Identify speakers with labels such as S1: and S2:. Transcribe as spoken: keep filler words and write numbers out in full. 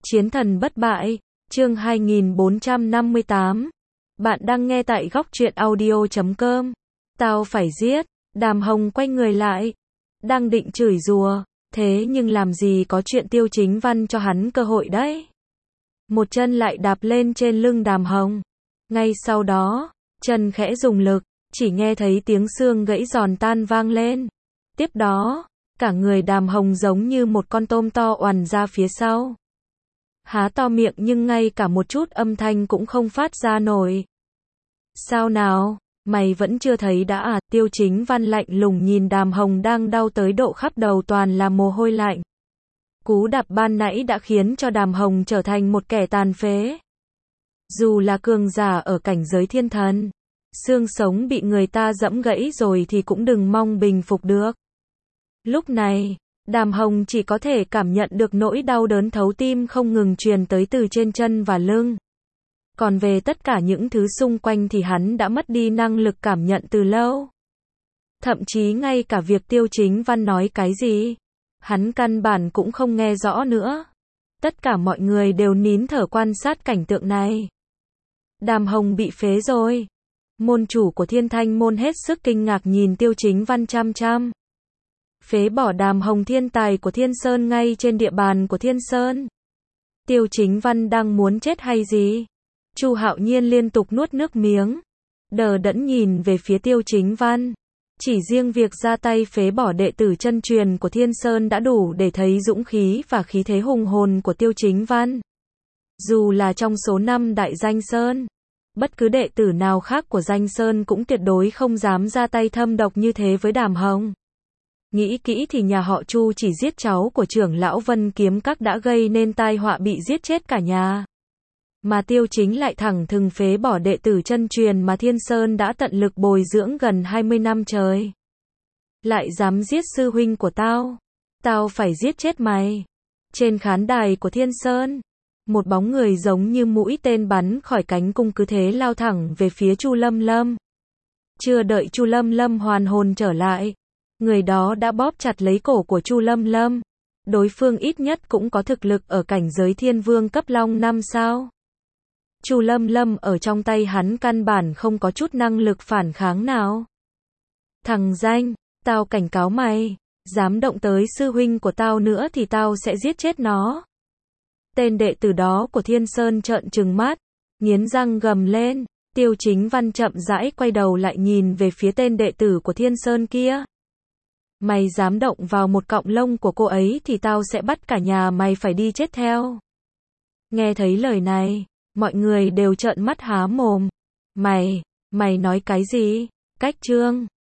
S1: Chiến thần bất bại, chương hai nghìn bốn trăm năm mươi tám. Bạn đang nghe tại góc truyện audio chấm com. Tao phải giết, Đàm Hồng quay người lại. Đang định chửi rủa, thế nhưng làm gì có chuyện Tiêu Chính Văn cho hắn cơ hội đấy. Một chân lại đạp lên trên lưng Đàm Hồng. Ngay sau đó, chân khẽ dùng lực, chỉ nghe thấy tiếng xương gãy giòn tan vang lên. Tiếp đó, cả người Đàm Hồng giống như một con tôm to oằn ra phía sau. Há to miệng nhưng ngay cả một chút âm thanh cũng không phát ra nổi. Sao nào, mày vẫn chưa thấy đã à? Tiêu Chính Văn lạnh lùng nhìn Đàm Hồng đang đau tới độ khắp đầu toàn là mồ hôi lạnh. Cú đạp ban nãy đã khiến cho Đàm Hồng trở thành một kẻ tàn phế. Dù là cường giả ở cảnh giới thiên thần, xương sống bị người ta giẫm gãy rồi thì cũng đừng mong bình phục được. Lúc này, Đàm Hồng chỉ có thể cảm nhận được nỗi đau đớn thấu tim không ngừng truyền tới từ trên chân và lưng. Còn về tất cả những thứ xung quanh thì hắn đã mất đi năng lực cảm nhận từ lâu. Thậm chí ngay cả việc Tiêu Chính Văn nói cái gì, hắn căn bản cũng không nghe rõ nữa. Tất cả mọi người đều nín thở quan sát cảnh tượng này. Đàm Hồng bị phế rồi. Môn chủ của Thiên Thanh môn hết sức kinh ngạc nhìn Tiêu Chính Văn chăm chăm. Phế bỏ Đàm Hồng thiên tài của Thiên Sơn ngay trên địa bàn của Thiên Sơn. Tiêu Chính Văn đang muốn chết hay gì? Chu Hạo Nhiên liên tục nuốt nước miếng, đờ đẫn nhìn về phía Tiêu Chính Văn. Chỉ riêng việc ra tay phế bỏ đệ tử chân truyền của Thiên Sơn đã đủ để thấy dũng khí và khí thế hùng hồn của Tiêu Chính Văn. Dù là trong số năm đại danh Sơn, bất cứ đệ tử nào khác của danh Sơn cũng tuyệt đối không dám ra tay thâm độc như thế với Đàm Hồng. Nghĩ kỹ thì nhà họ Chu chỉ giết cháu của trưởng lão Vân Kiếm Các đã gây nên tai họa bị giết chết cả nhà. Mà Tiêu Chính lại thẳng thừng phế bỏ đệ tử chân truyền mà Thiên Sơn đã tận lực bồi dưỡng gần hai mươi năm trời. Lại dám giết sư huynh của tao. Tao phải giết chết mày. Trên khán đài của Thiên Sơn, một bóng người giống như mũi tên bắn khỏi cánh cung cứ thế lao thẳng về phía Chu Lâm Lâm. Chưa đợi Chu Lâm Lâm hoàn hồn trở lại, người đó đã bóp chặt lấy cổ của Chu Lâm Lâm. Đối phương ít nhất cũng có thực lực ở cảnh giới thiên vương cấp long năm sao. Chu Lâm Lâm ở trong tay hắn căn bản không có chút năng lực phản kháng nào. Thằng danh, tao cảnh cáo mày, dám động tới sư huynh của tao nữa thì tao sẽ giết chết nó. Tên đệ tử đó của Thiên Sơn trợn trừng mắt, nghiến răng gầm lên. Tiêu Chính Văn chậm rãi quay đầu lại nhìn về phía tên đệ tử của Thiên Sơn kia. Mày dám động vào một cọng lông của cô ấy thì tao sẽ bắt cả nhà mày phải đi chết theo. Nghe thấy lời này, mọi người đều trợn mắt há mồm. Mày, mày nói cái gì? Cách trương,